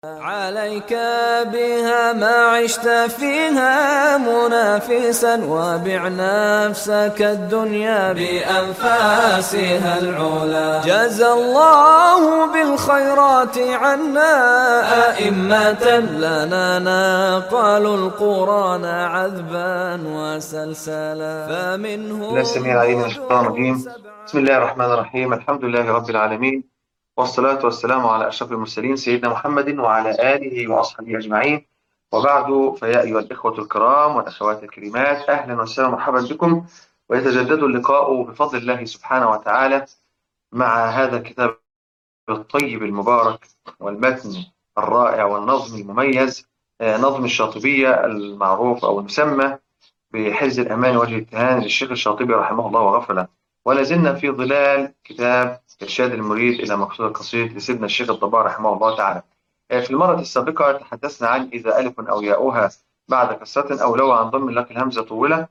عليك بها ما عشت فيها منافسا، وبع نفسك الدنيا بأنفاسها العلا. جزى الله بالخيرات عنا أئمة لنا نقلوا القرآن عذبا وسلسلا، الله فمنهم السميع العليم من الشيطان هدوء الرجيم. بسم الله الرحمن الرحيم. الحمد لله رب العالمين، والصلاة والسلام على أشرف المرسلين سيدنا محمد وعلى آله وأصحابه أجمعين. وبعد، فيا أيها الإخوة الكرام والأخوات الكريمات، أهلا وسهلا ومرحبا بكم. ويتجدد اللقاء بفضل الله سبحانه وتعالى مع هذا الكتاب الطيب المبارك والمتن الرائع والنظم المميز، نظم الشاطبية المعروف أو المسمى بحرز الأمان وجه التهان للشيخ الشاطبي رحمه الله وغفر له. ولا زلنا في ظلال كتاب إرشاد المريد إلى مقصود القصيد لسيدنا الشيخ الضباع رحمه الله تعالى. في المرة السابقة تحدثنا عن إذا ألف أو ياؤها بعد كسرة أو لو عن ضم لك الهمزة طولة،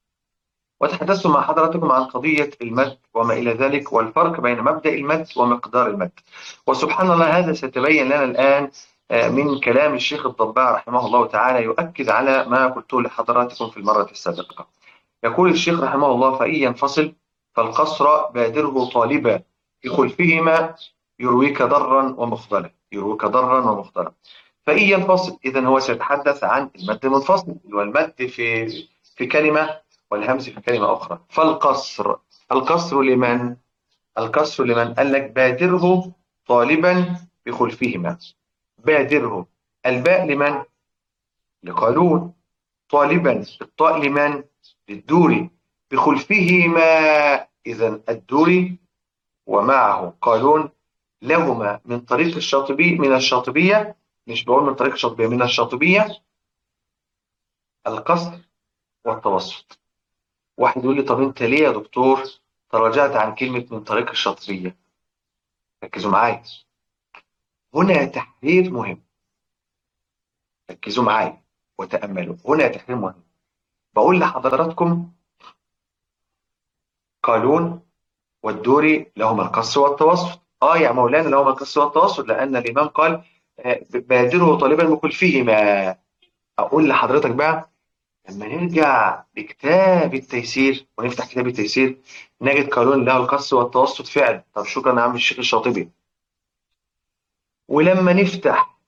وتحدثت مع حضراتكم عن قضية المد وما إلى ذلك، والفرق بين مبدأ المد ومقدار المد. وسبحان الله، هذا سيتبين لنا الآن من كلام الشيخ الضباع رحمه الله تعالى، يؤكد على ما قلته لحضراتكم في المرة السابقة. يقول الشيخ رحمه الله: فإن ينفصل فالقصر بادره طالبا، بخلفهما يرويك ضرا ومخضلا، يرويك ضرا ومخضلا. فإن ينفصل، إذن هو سيتحدث عن المد المنفصل، والمد في كلمة والهمز في كلمة أخرى. فالقصر، القصر لمن؟ القصر لمن؟ قال لك بادره طالبا بخلفهما. بادره، الباء لمن؟ لقالون. طالبا، الطاء لمن؟ للدوري. بخلفهما، إذن الدوري ومعه قالون لهما من طريق الشاطبي، من الشاطبية، مش بقول من طريق الشاطبية، من الشاطبية، القصر والتوسط. واحد يقول لي: طب انت ليه يا دكتور تراجعت عن كلمة من طريق الشاطبية؟ ركزوا معايا، هنا تحرير مهم. ركزوا معايا وتأملوا، هنا تحرير مهم. بقول لحضراتكم قالون والدوري لهما القصر والتوسط. يا مولانا لهما القصر والتوسط، لأن الإمام قال بادره طالبا بكلفهما. أقول لحضرتك بقى، لما نرجع لكتاب التيسير ونفتح كتاب التيسير نجد قانون له القص والتوسط فعلا. طب شكرا يا عم الشيخ الشاطبي. ولما نفتح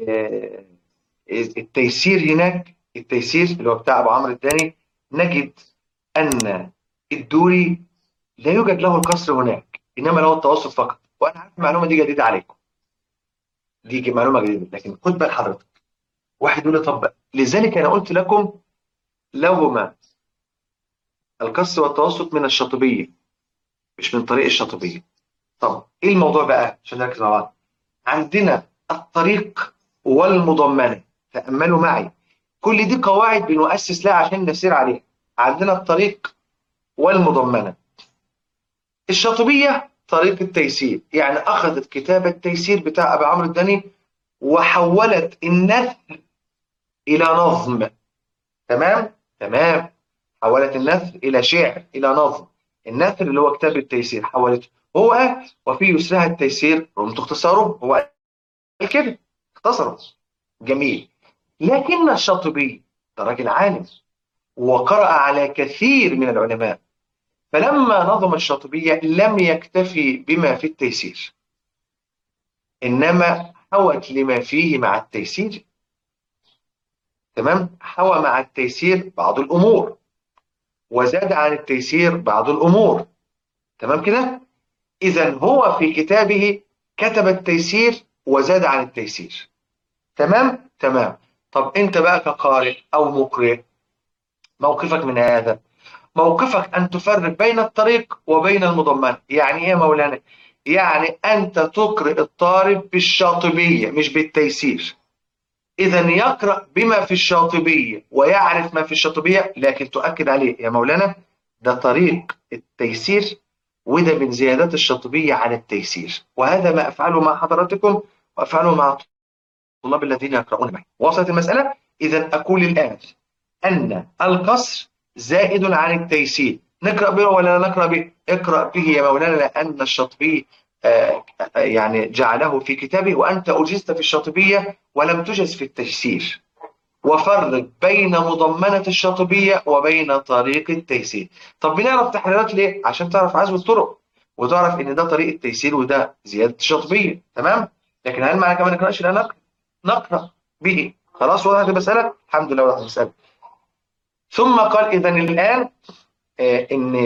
التيسير هناك، التيسير اللي هو بتاع ابو عمرو الثاني، نجد ان الدوري لا يوجد له القصر هناك، انما له التوسط فقط. وانا عارف المعلومه دي جديده عليكم، دي معلومه جديده، لكن خد بال حضرتك. واحد يقول لي: طب لذلك انا قلت لكم لهما القص والتوسط من الشاطبيه مش من طريق الشاطبيه. طب ايه الموضوع بقى عشان نركز مع بعض؟ عندنا الطريق والمضمنه. تأملوا معي، كل دي قواعد بنؤسس لها عشان نسير عليها. عندنا الطريق والمضمنه. الشاطبيه طريق التيسير، يعني اخذت كتاب التيسير بتاع ابي عمرو الداني وحولت النثر الى نظم. تمام تمام، حولت النثر الى شعر، الى نظم. النثر اللي هو كتاب التيسير حولته هو وفي يسرها التيسير رمت اختصاره. هو قال كده، اختصره. جميل. لكن الشاطبي ده راجل عالم وقرأ على كثير من العلماء، فلما نظم الشاطبية لم يكتفي بما في التيسير، إنما حوت لما فيه مع التيسير. تمام، حوى مع التيسير بعض الأمور، وزاد عن التيسير بعض الأمور. تمام كده. إذا هو في كتابه كتب التيسير وزاد عن التيسير. تمام تمام. طب أنت بقى كقارئ أو مقرئ، موقفك من هذا؟ موقفك أن تفرق بين الطريق وبين المضمن. يعني إيه يا مولانا؟ يعني أنت تقرئ الطالب بالشاطبية مش بالتيسير. إذا يقرأ بما في الشاطبية ويعرف ما في الشاطبية، لكن تؤكد عليه يا مولانا ده طريق التيسير، وده من زيادات الشاطبية على التيسير. وهذا ما أفعله مع حضراتكم وأفعله مع الطلاب الذين يقرؤون معي. وصلت المسألة؟ إذا أقول الآن أن القصر زائد عن التيسير. نقرأ به ولا لا نقرأ به؟ اقرأ به يا مولانا، لأن الشاطبي يعني جعله في كتابه، وأنت أجزت في الشاطبية ولم تجز في التيسير. وفرق بين مضمنة الشاطبية وبين طريق التيسير. طب بنعرف تحريرات ليه؟ عشان تعرف عزو الطرق، وتعرف ان ده طريق التيسير وده زيادة الشاطبية. تمام؟ لكن هل معنى كمان نقرأش؟ لا، نقرأ به. خلاص وضحت المسألة؟ الحمد لله وضحت المسألة. ثم قال إذا الآن ان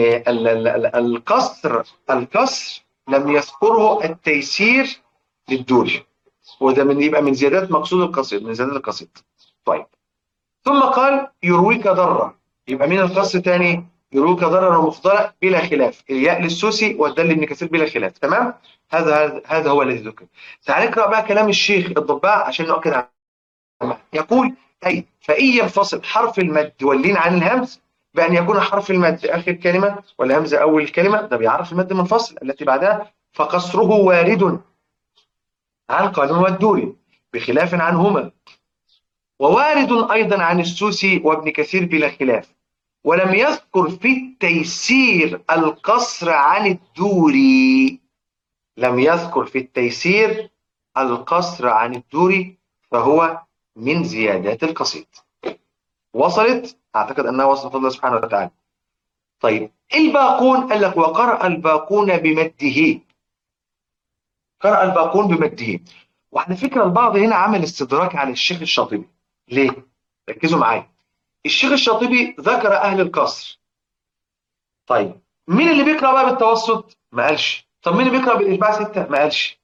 الكسر لم يذكره التيسير للدوري، وده يبقى من زيادات مقصود القصيد، من زيادات القصيد. طيب، ثم قال يرويك ضرا، يبقى مين القصر تاني؟ يرويك ضرا ومفضلة بلا خلاف، الياء للسوسي والدال لابن كثير بلا خلاف. تمام؟ هذا هو الذي ذكر. تعال نقرا بقى كلام الشيخ الضباع عشان نؤكد على المعنى. يقول أي فإن ينفصل حرف المد واللين عن الهمز بأن يكون حرف المد آخر كلمة والهمزة أول الكلمة، ده بيعرف المد منفصل التي بعدها، فقصره وارد عن قادم والدوري بخلاف عنهما، ووارد أيضا عن السوسي وابن كثير بلا خلاف. ولم يذكر في التيسير القصر عن الدوري، لم يذكر في التيسير القصر عن الدوري، فهو من زيادات القصيد. وصلت؟ أعتقد أنها وصلت الله سبحانه وتعالى. طيب الباقون قال لك وقرأ الباقون بمده، قرأ الباقون بمده. وعلى فكرة البعض هنا عمل استدراك على الشيخ الشاطبي. ليه؟ ركزوا معايا. الشيخ الشاطبي ذكر أهل القصر. طيب مين اللي بيقرأ بقى بالتوسط؟ ما قالش. طب مين اللي بيقرأ بالإشباع 6؟ ما قالش.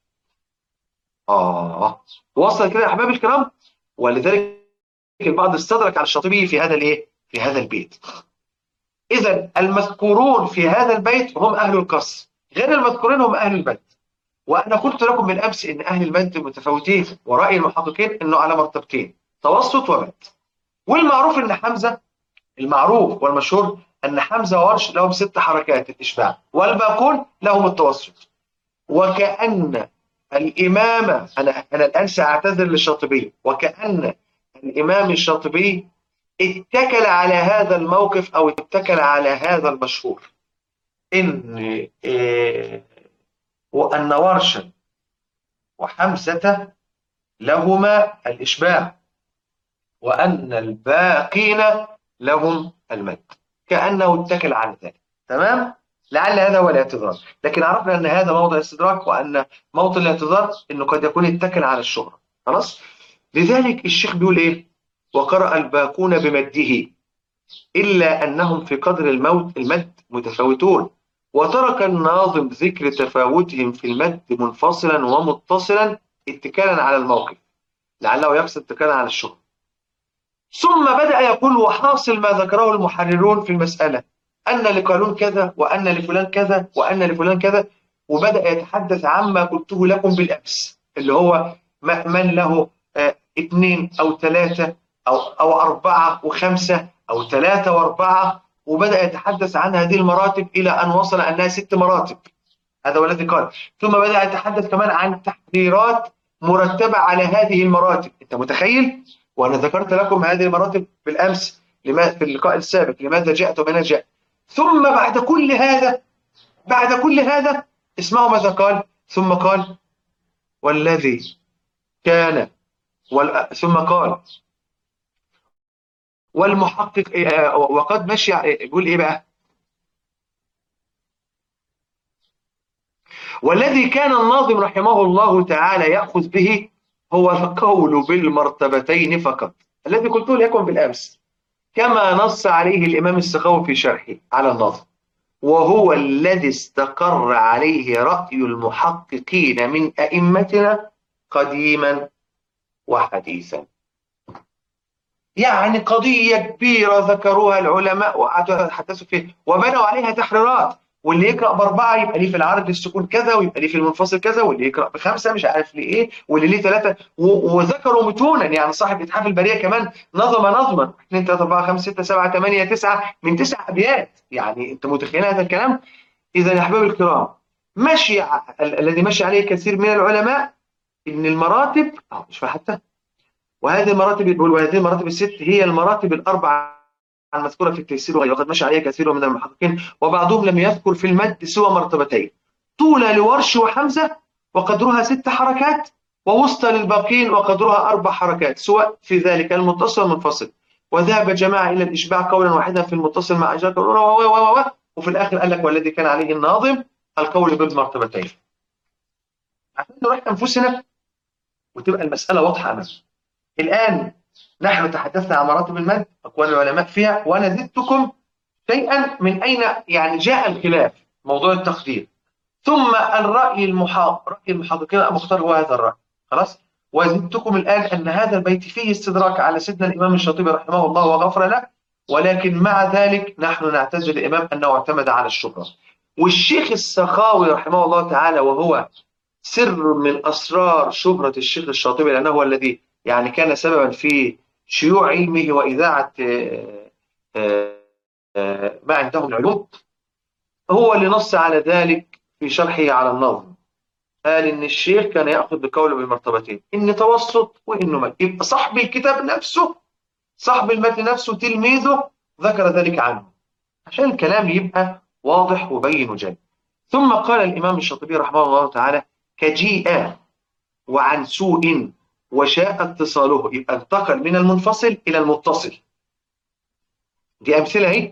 وصل كده يا أحباب الكرام؟ ولذلك البعض استدرك على الشاطبي في هذا الإيه؟ في هذا البيت. إذا المذكورون في هذا البيت هم أهل القصر، غير المذكورين هم أهل المد. وأنا قلت لكم بالأمس إن أهل المد متفاوتين، ورأي المحققين إنه على مرتبتين، توسط ومد. والمعروف إن حمزة، المعروف والمشهور أن حمزة وورش لهم 6 حركات الإشباع، والباقون لهم التوسط. وكأن الإمام، أنا الآن سأعتذر للشاطبي، وكأن الإمام الشاطبي اتكل على هذا الموقف أو اتكل على هذا المشهور، وأن ورشا وحمزة لهما الإشباع، وأن الباقين لهم المد، كأنه اتكل على ذلك. تمام؟ لعل هذا هو الاعتذار، لكن عرفنا أن هذا موضع الاستدراك، وأن موطن الاعتذار أنه قد يكون اتكل على الشهرة. خلاص؟ لذلك الشيخ بيقول إيه؟ وقرأ الباقون بمده إلا أنهم في قدر المد متفاوتون، وترك الناظم ذكر تفاوتهم في المد منفصلا ومتصلا اتكالا على الموقف، لعله يقصد اتكالا على الشهرة. ثم بدأ يقول وحاصل ما ذكره المحررون في المسألة أن لقالون كذا، وأن لفلان كذا، وأن لفلان كذا، وبدأ يتحدث عما قلته لكم بالأمس، اللي هو من له 2 أو 3 أو 4 و5 أو 3 و4، وبدأ يتحدث عن هذه المراتب إلى أن وصل أنها 6 مراتب. هذا هو الذي قال. ثم بدأ يتحدث كمان عن تحذيرات مرتبة على هذه المراتب. أنت متخيل؟ وأنا ذكرت لكم هذه المراتب بالأمس في اللقاء السابق، لماذا جاءت ومن جاء. ثم بعد كل هذا اسمعوا ماذا قال. ثم قال والذي كان ثم قال والمحقق وقد مشي. يقول إيه بقى؟ والذي كان الناظم رحمه الله تعالى يأخذ به هو القول بالمرتبتين فقط، الذي قلته لكم بالأمس، كما نص عليه الإمام السخاوي في شرحه على الناظم، وهو الذي استقر عليه رأي المحققين من أئمتنا قديما وحديثا. يعني قضية كبيرة ذكروها العلماء وقعدوا يتحدثوا فيها وبنوا عليها تحريرات، واللي يقرأ ب4 يبقى ليه في العرض السكون كذا، ويبقى ليه في المنفصل كذا، واللي يقرأ ب5 مش عارف ليه ايه، واللي ليه 3، وذكروا متونا. يعني صاحب إتحاف البرية كمان نظما 2 3 4 5 6 7 8 9 من 9 أبيات. يعني انت متخيل هذا الكلام؟ إذا يا أحباب الكرام، الذي مشي عليه كثير من العلماء إن المراتب مش حتى، وهذه المراتب ال6 هي المراتب ال4 المذكورة في التيسير وغيره، وقد مشى عليها كثير من المحققين، وبعضهم لم يذكر في المد سوى مرتبتين. طولى لورش وحمزة وقدرها 6 حركات، ووسطى للباقين وقدرها 4 حركات، سواء في ذلك المتصل والمنفصل. وذهب جماعة إلى الإشباع قولا واحدا في المتصل مع إجراء الأولى وفي الآخر قال لك والذي كان عليه الناظم القول بالمرتبتين. عشان نريح أنفسنا وتبقى المسألة واضحة أمامنا. الآن نحن تحدثنا عن مراتب المد، أقوال العلماء فيها، وأنا زدتكم شيئا من أين يعني جاء الخلاف، موضوع التقدير، ثم الرأي رأي المحققين المختار هو هذا الرأي. خلاص. وزدتكم الآن أن هذا البيت فيه استدراك على سيدنا الإمام الشاطبي رحمه الله وغفر له، ولكن مع ذلك نحن نعتز الإمام أنه اعتمد على الشهرة. والشيخ السخاوي رحمه الله تعالى، وهو سر من أسرار شهرة الشيخ الشاطبي، لأنه هو الذي يعني كان سببا في شيوع علمه وإذاعة ما عنده من علوم، هو اللي نص على ذلك في شرحه على النظم. قال إن الشيخ كان يأخذ بقوله بمرتبتين، إن توسط وإنه مد. يبقى صاحب الكتاب نفسه، صاحب المتن نفسه، تلميذه ذكر ذلك عنه، عشان الكلام يبقى واضح وبين وجل. ثم قال الإمام الشاطبي رحمه الله تعالى: كجيء وعن سوء وشاء اتصاله. يبقى انتقل من المنفصل إلى المتصل. دي أمثلة اهي.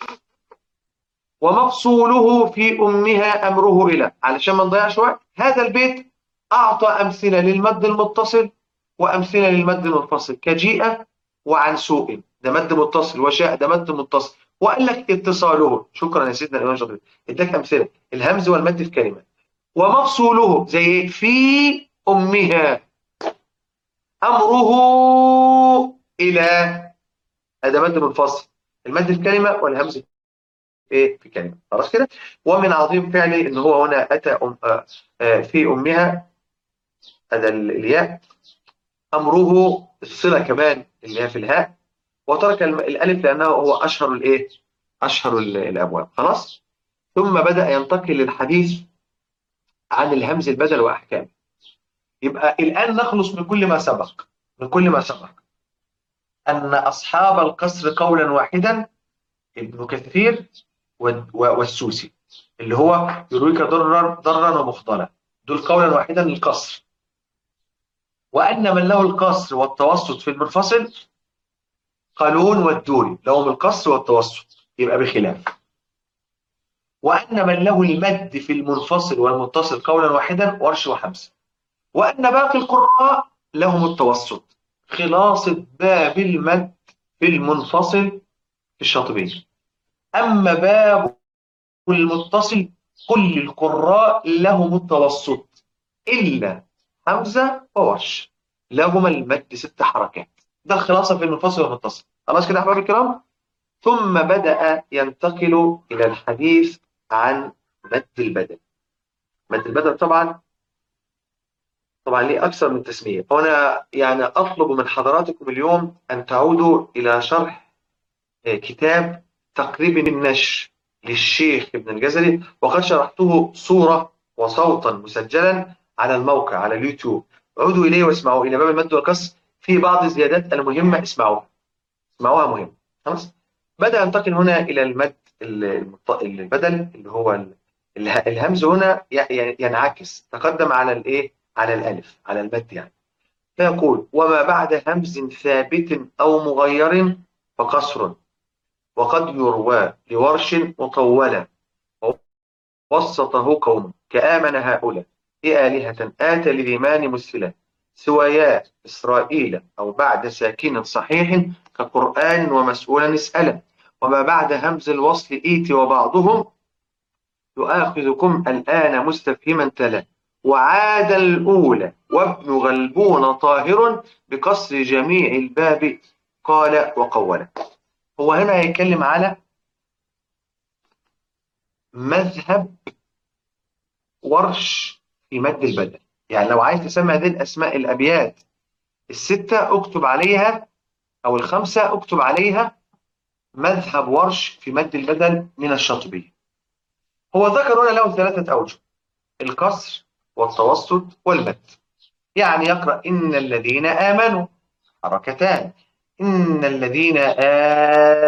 ومفصوله في أمها أمره إلى، علشان ما نضيعش وقت، هذا البيت أعطى أمثلة للمد المتصل وأمثلة للمد المنفصل. كجيء وعن سوء ده مد متصل، وشاء ده مد متصل، وقال لك اتصاله. شكرا يا سيدنا الإمام الشاطبي، اداك أمثلة الهمز والمد في كلمة. ومفصوله زي في أمها أمره إلى، هذا مد منفصل، المد في كلمة والهمز ايه في كلمه. خلاص كده. ومن عظيم فعله ان هو هنا اتى في امها، هذا الياء، امره الصله كمان اللي هي في الهاء، وترك الالف لانه هو اشهر الايه، اشهر الابواب. خلاص. ثم بدا ينتقل للحديث عن الهمز البدل واحكامه. يبقى الان نخلص من كل ما سبق، من كل ما سبق ان اصحاب القصر قولا واحدا ابن كثير والسوسي، اللي هو يرويك ضرا ومخضلا، دول قولا واحدا القصر. وأن من له القصر والتوسط في المنفصل قالون والدوري لهم القصر والتوسط، يبقى بخلاف. وأن من له المد في المنفصل والمتصل قولا واحدا ورش وحمزة. وأن باقي القراء لهم التوسط، خلاصة باب المد في المنفصل في الشاطبي. أما باب المتصل كل القراء لهم التوسط إلا حمزة وورش، لهما المد 6 حركات. ده الخلاصة في المنفصل والمتصل. خلاص كده يا أحبابي الكرام. ثم بدأ ينتقل إلى الحديث عن مد البدل. مد البدل طبعا ليه أكثر من تسمية، وأنا يعني أطلب من حضراتكم اليوم أن تعودوا إلى شرح كتاب تقريب النشر للشيخ ابن الجزري، وقد شرحته صورة وصوتا مسجلا على الموقع على اليوتيوب. عودوا إليه واسمعوا إلى باب المد والقصر، في بعض الزيادات المهمة اسمعوها مهمة. خلاص. بدأ ينتقل هنا إلى المد البدل اللي هو الهمز هنا ينعكس، تقدم على الإيه، على الألف، على المد يعني. فيقول: وما بعد همز ثابت أو مغير فقصر، وقد يروى لورش مطولا وسطه قوم كآمن هؤلاء آلهة آتى للإيمان مسلا سوايا إسرائيل أو بعد ساكن صحيح كقرآن ومسؤولا اسألا. وما بعد همز الوصل إيت وبعضهم يؤاخذكم الآن مستفهما تلا وعاد الأولى وابن غلبون طاهر بقصر جميع الباب قال وقولا. هو هنا هيتكلم على مذهب ورش في مد البدل. يعني لو عايز تسمع هذه الأسماء الأبيات 6 اكتب عليها، أو 5 اكتب عليها مذهب ورش في مد البدل من الشاطبي. هو ذكر هنا له 3 أوجه: القصر والتوسط والمد. يعني يقرأ إن الذين آمنوا حركتان، إن الذين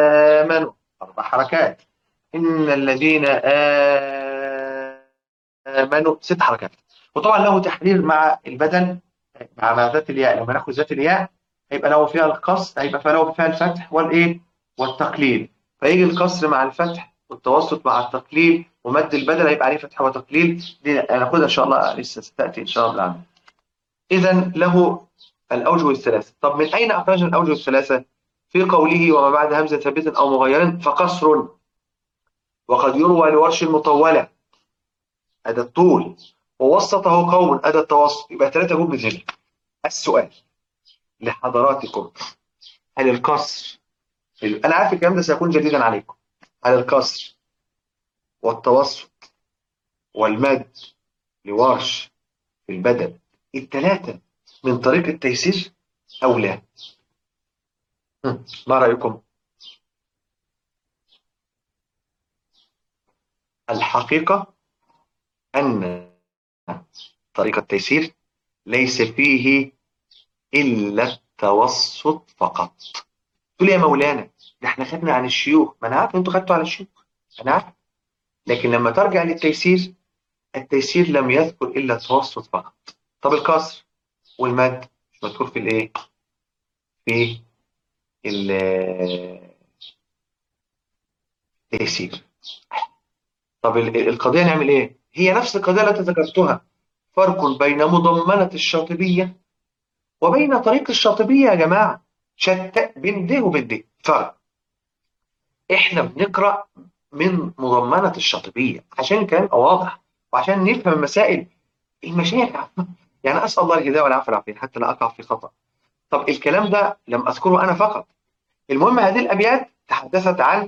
آمنوا 4 حركات، إن الذين آمنوا 6 حركات. وطبعا له تحرير مع البدل، مع ذات الياء. لما ناخد ذات الياء هيبقى له فيها القصر، هيبقى له فيها الفتح والايه والتقليل، فيجي القصر مع الفتح والتوسط مع التقليل، ومد البدل هيبقى عليه فتح وتقليل. دي هناخدها ان شاء الله، لسه ستاتي ان شاء الله. اذا له الاوجه الثلاثه. طب من اين اخرجنا الاوجه الثلاثه؟ في قوله وما بعد همزه ثابت او مغير فقصر، وقد يروى لورش المطوله ادى الطول، ووسطه قوم ادى التوسط. يبقى 3 جمل جمله. السؤال لحضراتكم: هل القصر، انا عارف الكلام ده سيكون جديدا عليكم، هل القصر والتوسط والمد لورش في البدل ال3 من طريق التيسير او لا؟ ما رايكم؟ الحقيقه ان طريق التيسير ليس فيه الا التوسط فقط. تقول يا مولانا ده احنا خدنا عن الشيوخ. ما انا عارف انتوا خدتوا على الشيوخ، انا عارف، لكن لما ترجع للتيسير، التيسير لم يذكر الا التوسط فقط. طب الكسر والمد مش مذكور في الايه؟ في التيسير. طب القضيه نعمل ايه؟ هي نفس القضيه التي ذكرتها، فرق بين مضمنه الشاطبيه وبين طريق الشاطبيه يا جماعه. شتى بين ده وبين ده فرق. احنا بنقرا من مضمنه الشاطبيه عشان الكلام يبقى واضح، وعشان نفهم المسائل. المشايخ يعني اسال الله الهدايه والعافيه والعافيه حتى لا اقع في خطا. طب الكلام ده لم اذكره انا فقط. المهم هذه الابيات تحدثت عن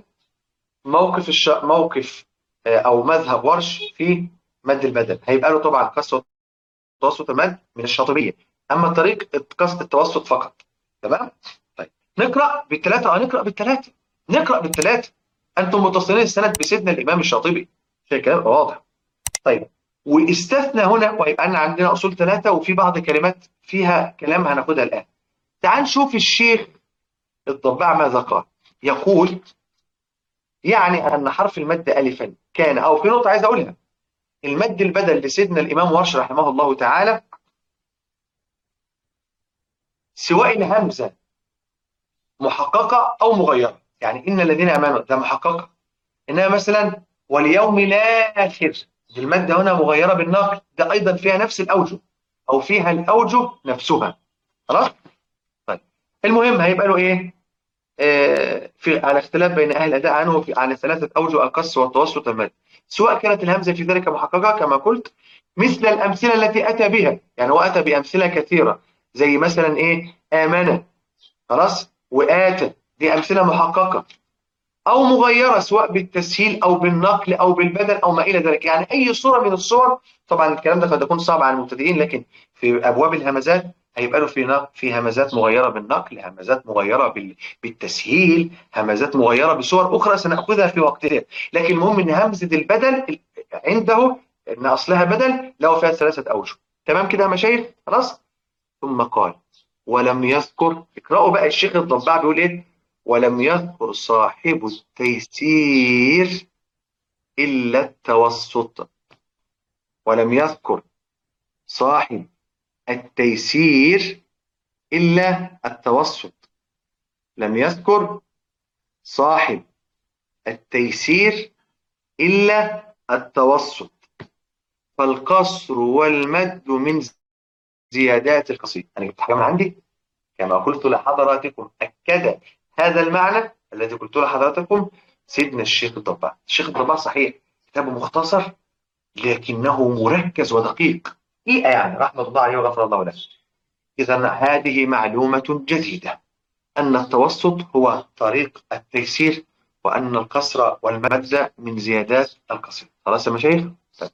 موقف او مذهب ورش في مد البدل. هيبقى له طبعا قصه توسط المد من الشاطبيه، اما طريق قصد التوسط فقط. تمام؟ طيب نقرا بالثلاثه. نقرا بالثلاثه. انتم متصلين السند بسيدنا الامام الشاطبي عشان الكلام يبقى واضح. طيب واستثنى هنا، ويبقى عندنا اصول 3 وفي بعض كلمات فيها كلام هناخدها الان. تعال نشوف الشيخ الضباع ماذا قال. يقول يعني ان حرف المد الفا كان، او في نقطه عايز اقولها، المد البدل لسيدنا الامام ورش رحمه الله تعالى سواء الهمزه محققه او مغيره. يعني ان الذين امنوا ده محققه، انها مثلا واليوم الاخر دي الماده هنا مغيره بالنقل، ده ايضا فيها نفس الاوجه او فيها الاوجه نفسها. خلاص؟ طيب المهم هيبقى له ايه؟ في على اختلاف بين اهل الاداء عنه على 3 اوجه: القص والتوسط والمد، سواء كانت الهمزه في ذلك محققه كما قلت، مثل الامثله التي اتى بها. يعني هو اتى بامثله كثيره زي مثلا ايه؟ امن، خلاص، واتى، دي امثله محققه، او مغيره سواء بالتسهيل او بالنقل او بالبدل او ما الى ذلك. يعني اي صوره من الصور. طبعا الكلام ده قد يكون صعب على المبتدئين، لكن في ابواب الهمزات هيبقى له في همزات مغيره بالنقل، همزات مغيره بالتسهيل، همزات مغيره بصور اخرى سناخذها في وقتها. لكن المهم ان همزه البدل عنده ان اصلها بدل له فيها 3 اوجه. تمام كده يا مشايخ؟ خلاص. ثم قال ولم يذكر، اقرأوا بقى الشيخ الضباع بيقول ايه: ولم يذكر صاحب التيسير إلا التوسط. ولم يذكر صاحب التيسير إلا التوسط. لم يذكر صاحب التيسير إلا التوسط. فالقصر والمد من زيادات القصيدة. أنا جبت حاجة من عندي كما قلت لحضراتكم، أكد هذا المعنى الذي قلت لحضراتكم سيدنا الشيخ الضباع. الشيخ الضباع صحيح كتابه مختصر لكنه مركز ودقيق، دقيقة يعني، رحمة الله عليه وغفر الله له. إذا هذه معلومة جديدة، أن التوسط هو طريق التيسير، وأن القصر والمد من زيادات القصيدة. خلاص يا مشايخ؟ طيب.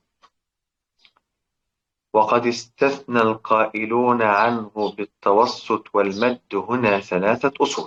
وقد استثنى القائلون عنه بالتوسط والمد هنا 3 أصول.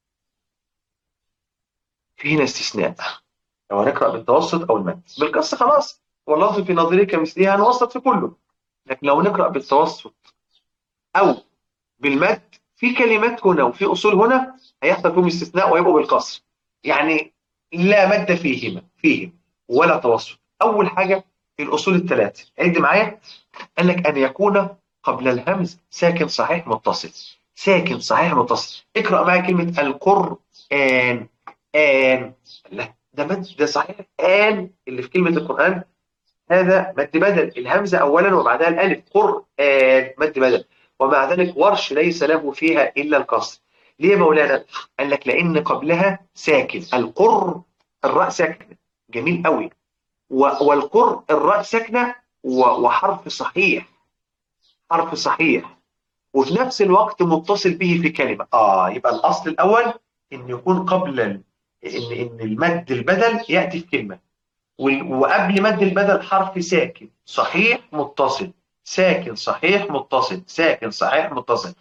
في هنا استثناء، لو هنقرأ بالتوسط أو المد. بالقص خلاص، واللفظ في نظيره كمثلها هنوسط في كله. لكن لو نقرأ بالتوسط أو بالمد، في كلمات هنا وفي أصول هنا هيحصل فيهم استثناء ويبقوا بالقصر. يعني لا مد فيهم ولا توسط. أول حاجة الأصول الثلاثة. عد معايا. قال لك أن يكون قبل الهمز ساكن صحيح متصل. ساكن صحيح متصل. اقرأ معايا كلمة القرآن. آن. لا ده مد، ده صحيح. آن اللي في كلمة القرآن هذا مد بدل، الهمزة أولا وبعدها الألف. قرآن مد بدل، ومع ذلك ورش ليس له فيها إلا الكسر. ليه يا مولانا؟ قال لك لأن قبلها ساكن. القر الراء ساكنة، جميل قوي. والقر الراء ساكنة وحرف صحيح، حرف صحيح، وفي نفس الوقت متصل به في كلمة. يبقى الأصل الأول إن يكون قبل إن المد البدل يأتي في كلمة، وقبل مد البدل حرف ساكن صحيح متصل. ساكن صحيح متصل، ساكن صحيح متصل.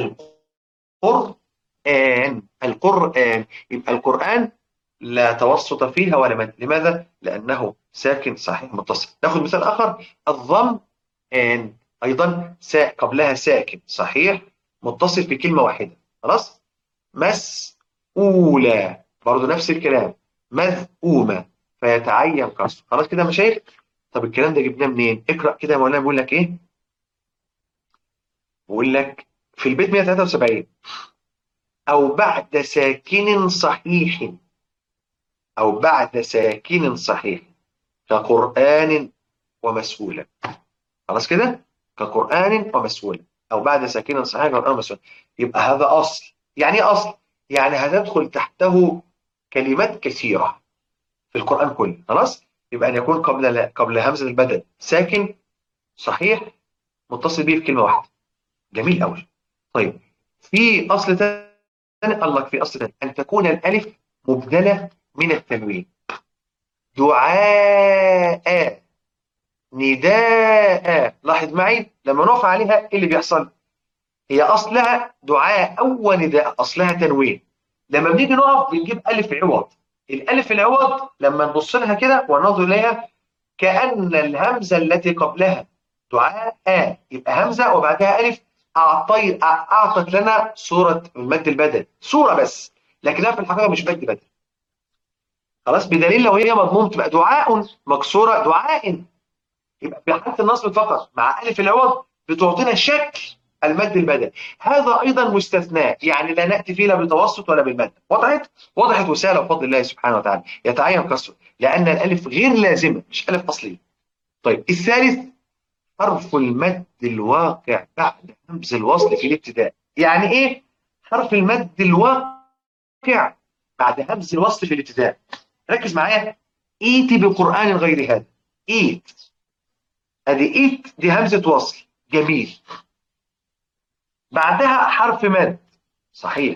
القرآن، القرآن. يبقى القرآن لا توسط فيها ولا مد. لماذا؟ لأنه ساكن صحيح متصل. ناخذ مثال آخر. الضم آن أيضا قبلها ساكن صحيح متصل في كلمة واحدة. خلاص. مسؤولة برضه نفس الكلام. مذءومة فيتعين كسر. خلاص كده يا مشايخ. طب الكلام ده جبناه منين؟ اقرأ كده يا مولانا. بيقول لك ايه؟ بيقول لك في البيت 173 أو بعد ساكن صحيح، أو بعد ساكن صحيح كقرآن ومسؤولا. خلاص كده. كقرآن ومسؤولا، أو بعد ساكن صحيح كقرآن ومسؤولا. يبقى هذا أصل. يعني إيه أصل؟ يعني هتدخل تحته كلمات كثيرة في القرآن كله. خلاص. يبقى أن يكون قبل همزة البدل ساكن صحيح متصل به في كلمة واحدة. جميل قوي. طيب في أصل ثاني. قال لك في أصل ثاني أن تكون الألف مبدلة من التنوين. دعاء، نداء. لاحظ معي لما نقف عليها ايه اللي بيحصل؟ هي اصلها دعاء او نداء، اصلها تنوين. لما بنيجي نقف بنجيب الف عوض. الالف العوض لما نبص لها كده وننظر اليها كأن الهمزة التي قبلها دعاء يبقى همزة وبعدها ألف. أعطت لنا صورة المد البدل، صورة بس، لكنها في الحقيقة مش مد بدل. خلاص. بدليل لو هي مضموم تبقى دعاء مكسورة دعاء. يبقى في حالة النصب فقط مع ألف العوض بتعطينا شكل المد البدل. هذا أيضا مستثناء، يعني لا نأتي فيه لا بالتوسط ولا بالمد. وضحت؟ وضحت وسهلة بفضل الله سبحانه وتعالى. يتعين كسره لأن الألف غير لازمة، مش ألف أصلية. طيب الثالث حرف المد الواقع بعد همز الوصل في الابتداء. يعني إيه حرف المد الواقع بعد همز الوصل في الابتداء؟ ركز معايا. إيتي بقرآن غير هذا. إيت، ادي ايت دي همزه وصل. جميل. بعدها حرف مد صحيح.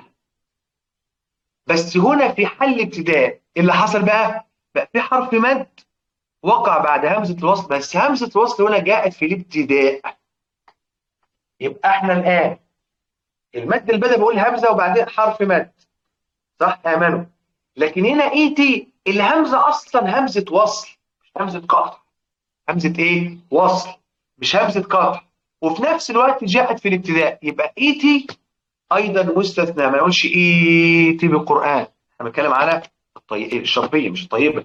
بس هنا في حل ابتداء اللي حصل بقى في حرف مد وقع بعد همزه الوصل، بس همزه الوصل هنا جاءت في الابتداء. يبقى احنا الان المد البدء بيقول همزه وبعدين حرف مد، صح يا مانو؟ لكن هنا ايتي الهمزه اصلا همزه وصل مش همزه قطع. همزه ايه؟ وصل مش همزه قطع، وفي نفس الوقت جاءت في الابتداء. يبقى ايتي ايضا مستثنى. ما يقولش ايتي بالقران. احنا بنتكلم على الشرطيه مش الطيبه.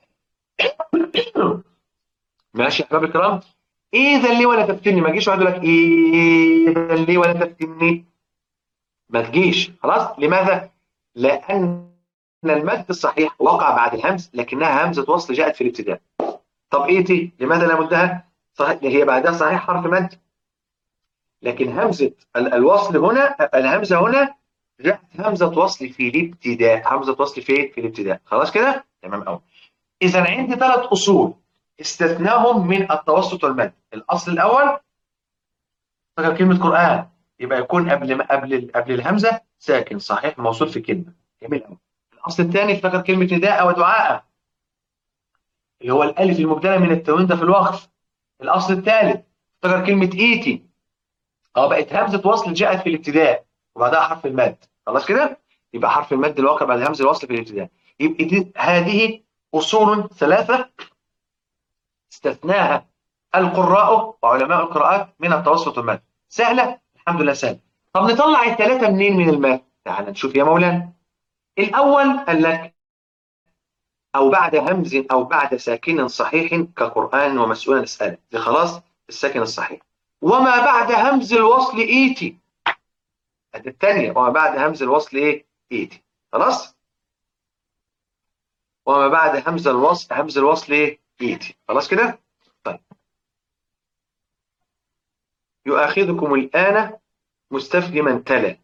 ماشي يا احباب الكرام. اذا ليه ولا تفتني. ما تجيش واحد يقول لك اذا ليه ولا تفتني، ما تجيش. خلاص. لماذا؟ لان المد الصحيح وقع بعد الهمز لكنها همزه وصل جاءت في الابتداء. طب ايتي لماذا لا مدها صحيح؟ هي بعدها صحيح حرف مد، لكن همزة الوصل هنا، الهمزة هنا جاءت همزة وصل في الابتداء. همزة وصل في الابتداء. خلاص كده؟ تمام قوي. إذا عندي 3 أصول استثناهم من التوسط والمد. الأصل الأول فاكر كلمة قرآن يبقى يكون قبل الهمزة ساكن صحيح موصول في كلمة. جميل قوي. الأصل الثاني فاكر كلمة نداء ودعاء اللي هو الألف المبدلة من التنوين ده في الوقف. الأصل الثالث فاكر كلمة إيتي بقت همزه وصل جاءت في الابتداء وبعدها حرف المد. خلاص كده. يبقى حرف المد الواقع بعد همزه الوصل في الابتداء. يبقى هذه اصول 3 استثناها القراء وعلماء القراءات من التوسط والمد. سهله؟ الحمد لله سهله. طب نطلع الثلاثه منين من المد؟ تعال نشوف يا مولانا. الاول قال لك أو بعد همز أو بعد ساكن صحيح كقرآن ومسؤولا اسأله، دي خلاص الساكن الصحيح. وما بعد همز الوصل إيتي، ادي الثانية، وما بعد همز الوصل إيه؟ إيتي. خلاص؟ وما بعد همز الوصل إيه؟ إيتي. خلاص كده؟ طيب. يؤاخذكم الآن مستفهما تلا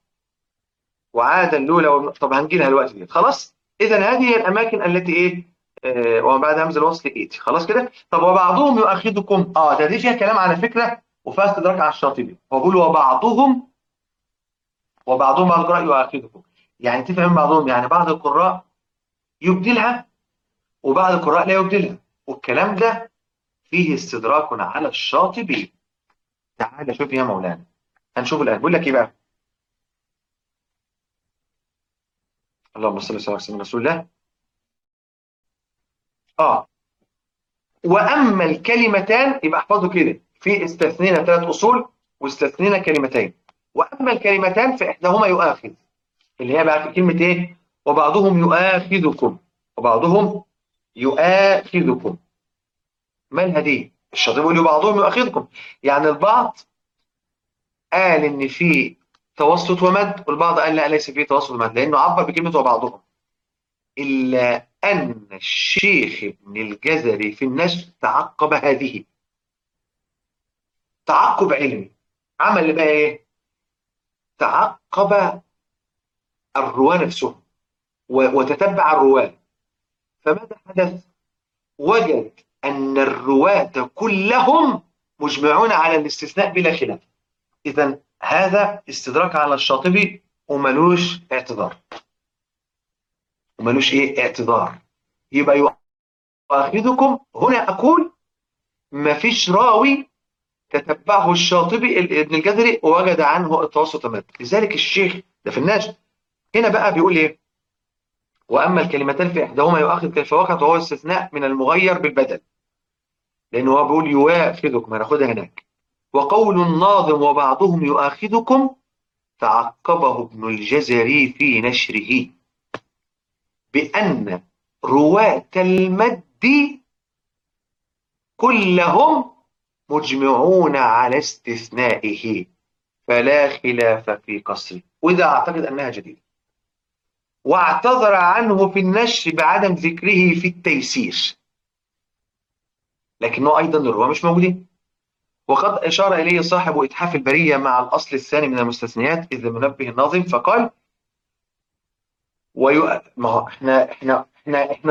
وعادا لولا طب هنجي لها الوقت دي. خلاص؟ إذا هذه هي الأماكن التي إيه؟ وما بعد همز الوصل إيتي. خلاص كده؟ طب وبعضهم يؤاخذكم، دي فيها كلام على فكرة وفيها استدراك على الشاطبي. هو بيقول وبعضهم بعض القراء يؤاخذكم، يعني تفهم بعضهم، يعني بعض القراء يبدلها وبعض القراء لا يبدلها، والكلام ده فيه استدراك على الشاطبي. تعال شوف يا مولانا، هنشوف الآن بيقول لك إيه بقى. اللهم صل وسلم على رسول الله. وأما الكلمتان، يبقى احفظوا كده، في استثنينا 3 أصول واستثنينا كلمتين. وأما الكلمتان فإحداهما يؤاخذ، اللي هي بقى في كلمة إيه؟ وبعضهم يؤاخذكم، وبعضهم يؤاخذكم. مالها دي؟ الشاطبي يقول وبعضهم يؤاخذكم، يعني البعض قال إن في توسط ومد، والبعض قال لا ليس فيه توسط ومد، لأنه عبر بكلمة وبعضهم. إلا أن الشيخ ابن الجزري في النشر تعقب هذه تعقب علمي. عمل بقى إيه؟ تعقب الرواة نفسهم وتتبع الرواة. فماذا حدث؟ وجد أن الرواة كلهم مجمعون على الاستثناء بلا خلاف. إذا هذا استدراك على الشاطبي وملوش اعتذار، وملوش إيه؟ اعتذار. يبقى يؤاخذكم هنا أقول ما فيش راوي تتبعه الشاطبي ابن الجزري ووجد عنه التوسط المد. لذلك الشيخ ده في النشر هنا بقى بيقول إيه؟ وأما الكلمتان في إحداهما يؤاخذ كيف وقعت، وهو استثناء من المغير بالبدل، لأنه هو بيقول يؤاخذكم، هناخدها هناك. وقول الناظم وبعضهم يؤاخذكم تعقبه ابن الجزري في نشره بأن رواة المد كلهم مجمعون على استثنائه فلا خلاف في قصره، وإذا أعتقد أنها جديدة. واعتذر عنه في النشر بعدم ذكره في التيسير، لكنه أيضا الرواة مش موجودين. وقد أشار إليه صاحب إتحاف البرية مع الأصل الثاني من المستثنيات إذ منبه الناظم فقال ما هو احنا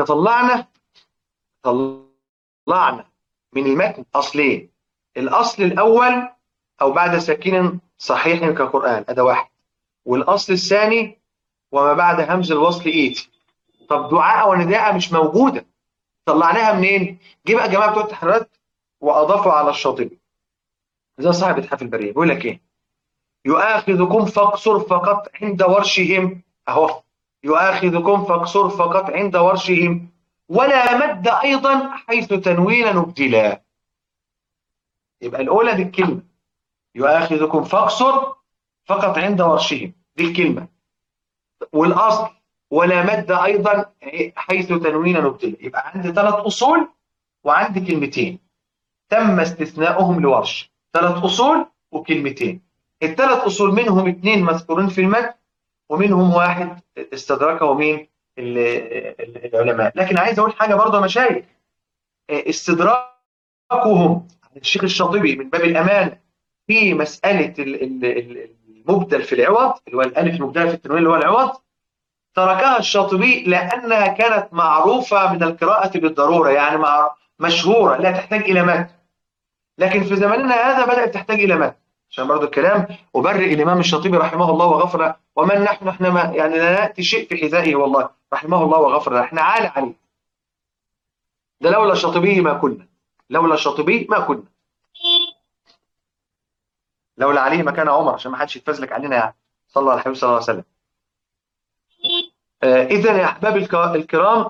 طلعنا من المتن أصلين. الأصل الأول أو بعد ساكن صحيح كقرآن، هذا واحد. والأصل الثاني وما بعد همز الوصل إيتي. طب دعاء ونداء مش موجودة، طلعناها منين؟ جه بقى جماعة بتوع التحريرات وأضافوا على الشاطبي زي صاحب إتحاف البرية. بيقول لك إيه؟ يؤاخذكم فاقصر فقط عند ورشهم، أهو يؤاخذكم فاقصر فقط عند ورشهم ولا مد أيضا حيث تنوينا نبدلا. يبقى الأولى دي الكلمة يؤاخذكم فاقصر فقط عند ورشهم، دي الكلمة. والأصل ولا مد أيضا حيث تنوينا نبدلا. يبقى عندي 3 أصول وعندي كلمتين تم استثناؤهم لورش، 3 أصول وكلمتين. ال3 أصول منهم 2 مذكورين في المتن ومنهم 1 استدركه مين؟ العلماء. لكن عايز أقول حاجة برضه يا مشايخ، استدراكهم الشيخ الشاطبي من باب الأمان في مسألة المبدل في العوض اللي هو الألف المبدلة في التنوين اللي هو العوض، تركها الشاطبي لأنها كانت معروفة من القراءة بالضرورة، يعني مشهورة لا تحتاج إلى متن. لكن في زماننا هذا بدأت تحتاج إلى متن، عشان برضو الكلام أبرئ الإمام الشاطبي رحمه الله وغفر له، ومن نحن احنا ما يعني لا نأتي شيء في حذائه والله رحمه الله وغفر له، احنا عالي عليه. ده لولا الشاطبي ما كنا، لولا الشاطبي ما كنا، لولا عليه ما كان عمر، عشان ما حدش يتفزلك علينا يعني. صلى الله على الحبيب صلى الله عليه وسلم. إذن يا أحباب الكرام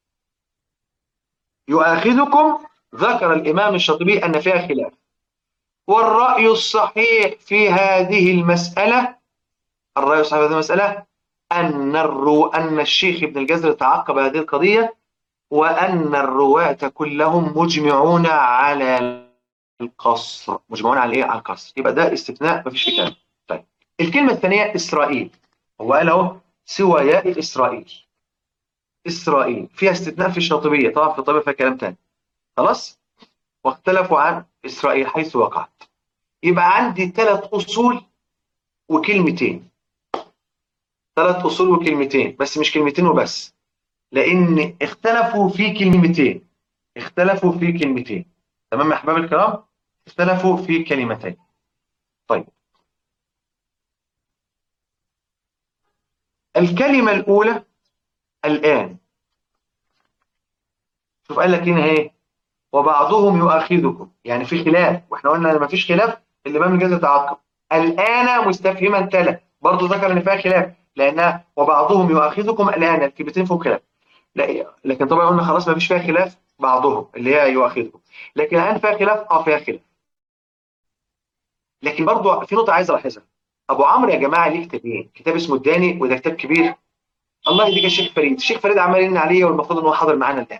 يؤاخذكم ذكر الإمام الشاطبي أن فيها خلاف، والرأي الصحيح في هذه المسألة، الرأي الصحيح في هذه المسألة أن الشيخ ابن الجزري تعقب هذه القضية وأن الرواة كلهم مجمعون على القصر. مجمعون على إيه؟ على القصر. يبقى ده استثناء مفيش فيه كلام. طيب الكلمة الثانية إسرائيل. هو قال أهو سوى ياء إسرائيل. إسرائيل فيها استثناء في الشاطبية، طبعا في الطبيعة فيها كلام تاني. خلاص؟ واختلفوا عن إسرائيل حيث وقعت. يبقى عندي 3 أصول وكلمتين. 3 أصول وكلمتين، بس مش كلمتين وبس، لأن اختلفوا في كلمتين. اختلفوا في كلمتين. تمام يا أحباب الكرام؟ اختلفوا في كلمتين. طيب الكلمة الأولى الآن. شوف قال لك هنا إيه؟ وبعضهم يؤاخذكم، يعني في خلاف، واحنا قلنا ما فيش خلاف الإمام الجاز يتعقب. الآن مستفهما تلا، برضه ذكر إن فيها خلاف لأنها وبعضهم يؤاخذكم الآن، الكلمتين فيهم خلاف. لا لكن طبعا قلنا خلاص ما فيش فيها خلاف بعضهم اللي هي يؤاخذكم، لكن الآن فيها خلاف، فيها خلاف. لكن برضه في نقطة عايز ألاحظها. أبو عمرو يا جماعة ليه كتابين، كتاب اسمه الداني وده كتاب كبير. الله يهديك الشيخ فريد، الشيخ فريد عمال يرن عليه والمفروض إن هو حاضر معانا الآن.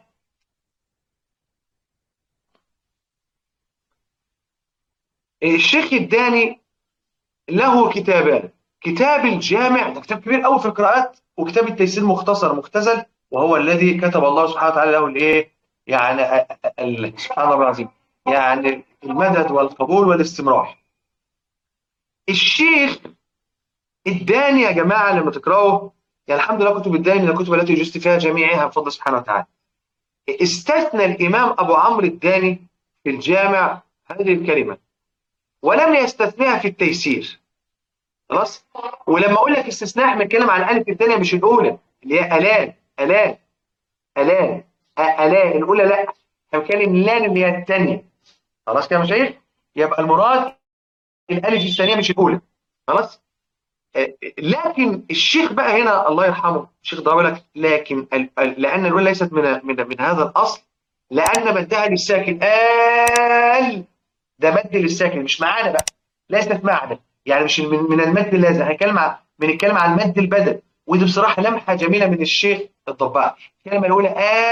الشيخ الداني له كتابان، كتاب الجامع ده كتاب كبير قوي في القراءات، وكتاب التيسير مختصر مختزل، وهو الذي كتب الله سبحانه وتعالى له الايه؟ يعني سبحان الله العظيم، يعني المدد والقبول والاستمرار. الشيخ الداني يا جماعه لما تقراوا، يعني الحمد لله كتب الداني من الكتب التي يجزت فيها جميعها بفضل سبحانه وتعالى. استثنى الامام ابو عمرو الداني في الجامع هذه الكلمه، ولم يستثنيها في التيسير. خلاص؟ ولما اقول لك استثناء احنا بنتكلم عن الالف الثانيه مش الاولى اللي هي الان. الان الاولى لا، احنا بنتكلم لان اللي هي الثانيه. خلاص كده يا مشايخ؟ يبقى المراد الالف الثانيه مش الاولى. خلاص؟ لكن الشيخ بقى هنا الله يرحمه الشيخ ده بيقول لك لكن لان الاولى ليست من هذا الاصل، لان مدها للساكن ده مد للساكن مش معانا بقى، ليست معنا، يعني مش من المد اللازم، هنتكلم بنتكلم عن المد البدل. ودي بصراحه لمحه جميله من الشيخ الضباع. الكلمه الاولى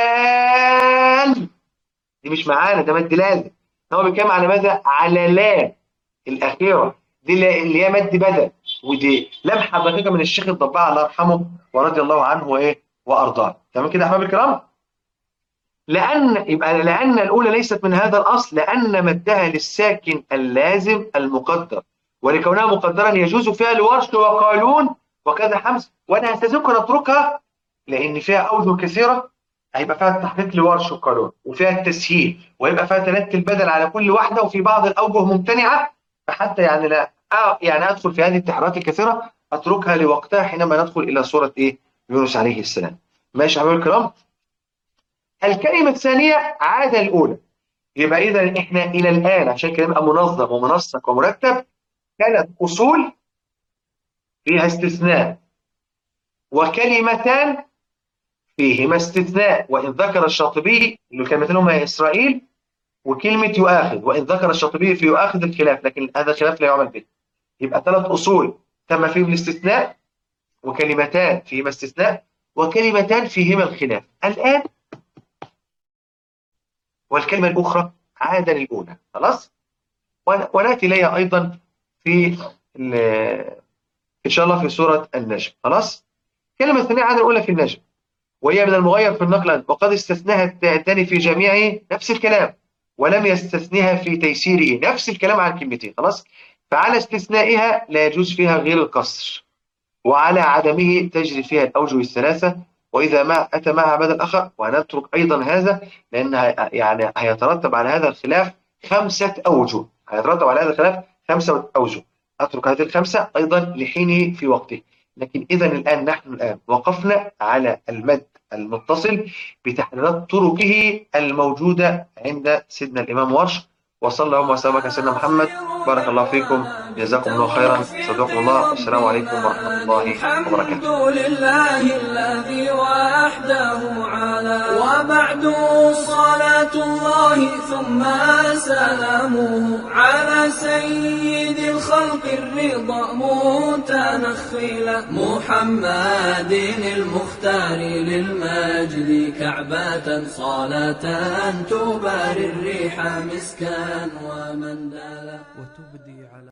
دي مش معانا، ده مد لازم. هو بيتكلم على ماذا؟ على لا الاخيره دي اللي هي مد بدل، ودي لمحه دقيقه من الشيخ الضباع الله يرحمه ورضي الله عنه وايه وارضاه. تمام كده يا احباب الكرام؟ لأن الأولى ليست من هذا الأصل، لأن مدها للساكن اللازم المقدر، ولكونها مقدرا يجوز فيها لورش وقالون وكذا حمز، وأنا هستذكر أتركها لأن فيها أوجه كثيرة. هيبقى فيها التحقيق لورش وقالون، وفيها التسهيل، ويبقى فيها تلات البدل على كل واحدة، وفي بعض الأوجه ممتنعة، فحتى يعني لا يعني أدخل في هذه التحريرات الكثيرة أتركها لوقتها حينما ندخل إلى سورة يونس عليه السلام. ماشي يا حبايبي الكرام؟ الكلمة الثانية عادة الأولى. يبقى إذا إحنا إلى الآن عشان كده يبقى منظم ومنسق ومرتب 3 أصول فيها استثناء، وكلمتان فيهما استثناء وإن ذكر الشاطبي اللي كلمتين هما إسرائيل، وكلمة يؤاخذ وإن ذكر الشاطبي في يؤاخذ الخلاف، لكن هذا الخلاف لا يعمل به. يبقى 3 أصول تم فيهم الاستثناء، وكلمتان فيهما استثناء، وكلمتان فيهما الخلاف. الآن والكلمة الأخرى عادة للأولى. خلاص؟ ونأتي إليها أيضا في إن شاء الله في سورة النجم. خلاص؟ الكلمة الثانية عادة الأولى في النجم، وهي من المغير في النقل، وقد استثناها الثاني في جميعه نفس الكلام، ولم يستثنها في تيسيره نفس الكلام عن كلمتين. خلاص؟ فعلى استثنائها لا يجوز فيها غير القصر، وعلى عدمه تجري فيها الأوجه الثلاثة، وإذا ما أتى معها بدل آخر. ونترك أيضا هذا لأن يعني هيترتب على هذا الخلاف 5 أوجه، هيترتب على هذا الخلاف 5 أوجه. أترك هذه ال5 أيضا لحينه في وقته. لكن إذا نحن الآن وقفنا على المد المتصل بتحريرات طرقه الموجودة عند سيدنا الإمام ورش. وصلى الله وسلم على سيدنا محمد. بارك الله فيكم، جزاكم الله خيرا، صدقكم الله، والسلام عليكم ورحمة الله وبركاته. الحمد لله الذي وحده على وبعد صلاة صلاة الله ثم سلامه على سيد الخلق الرضا متنخلا محمد المختار للمجد كعبة صلاة تباري الريح مسكا ومندلا وتبدي على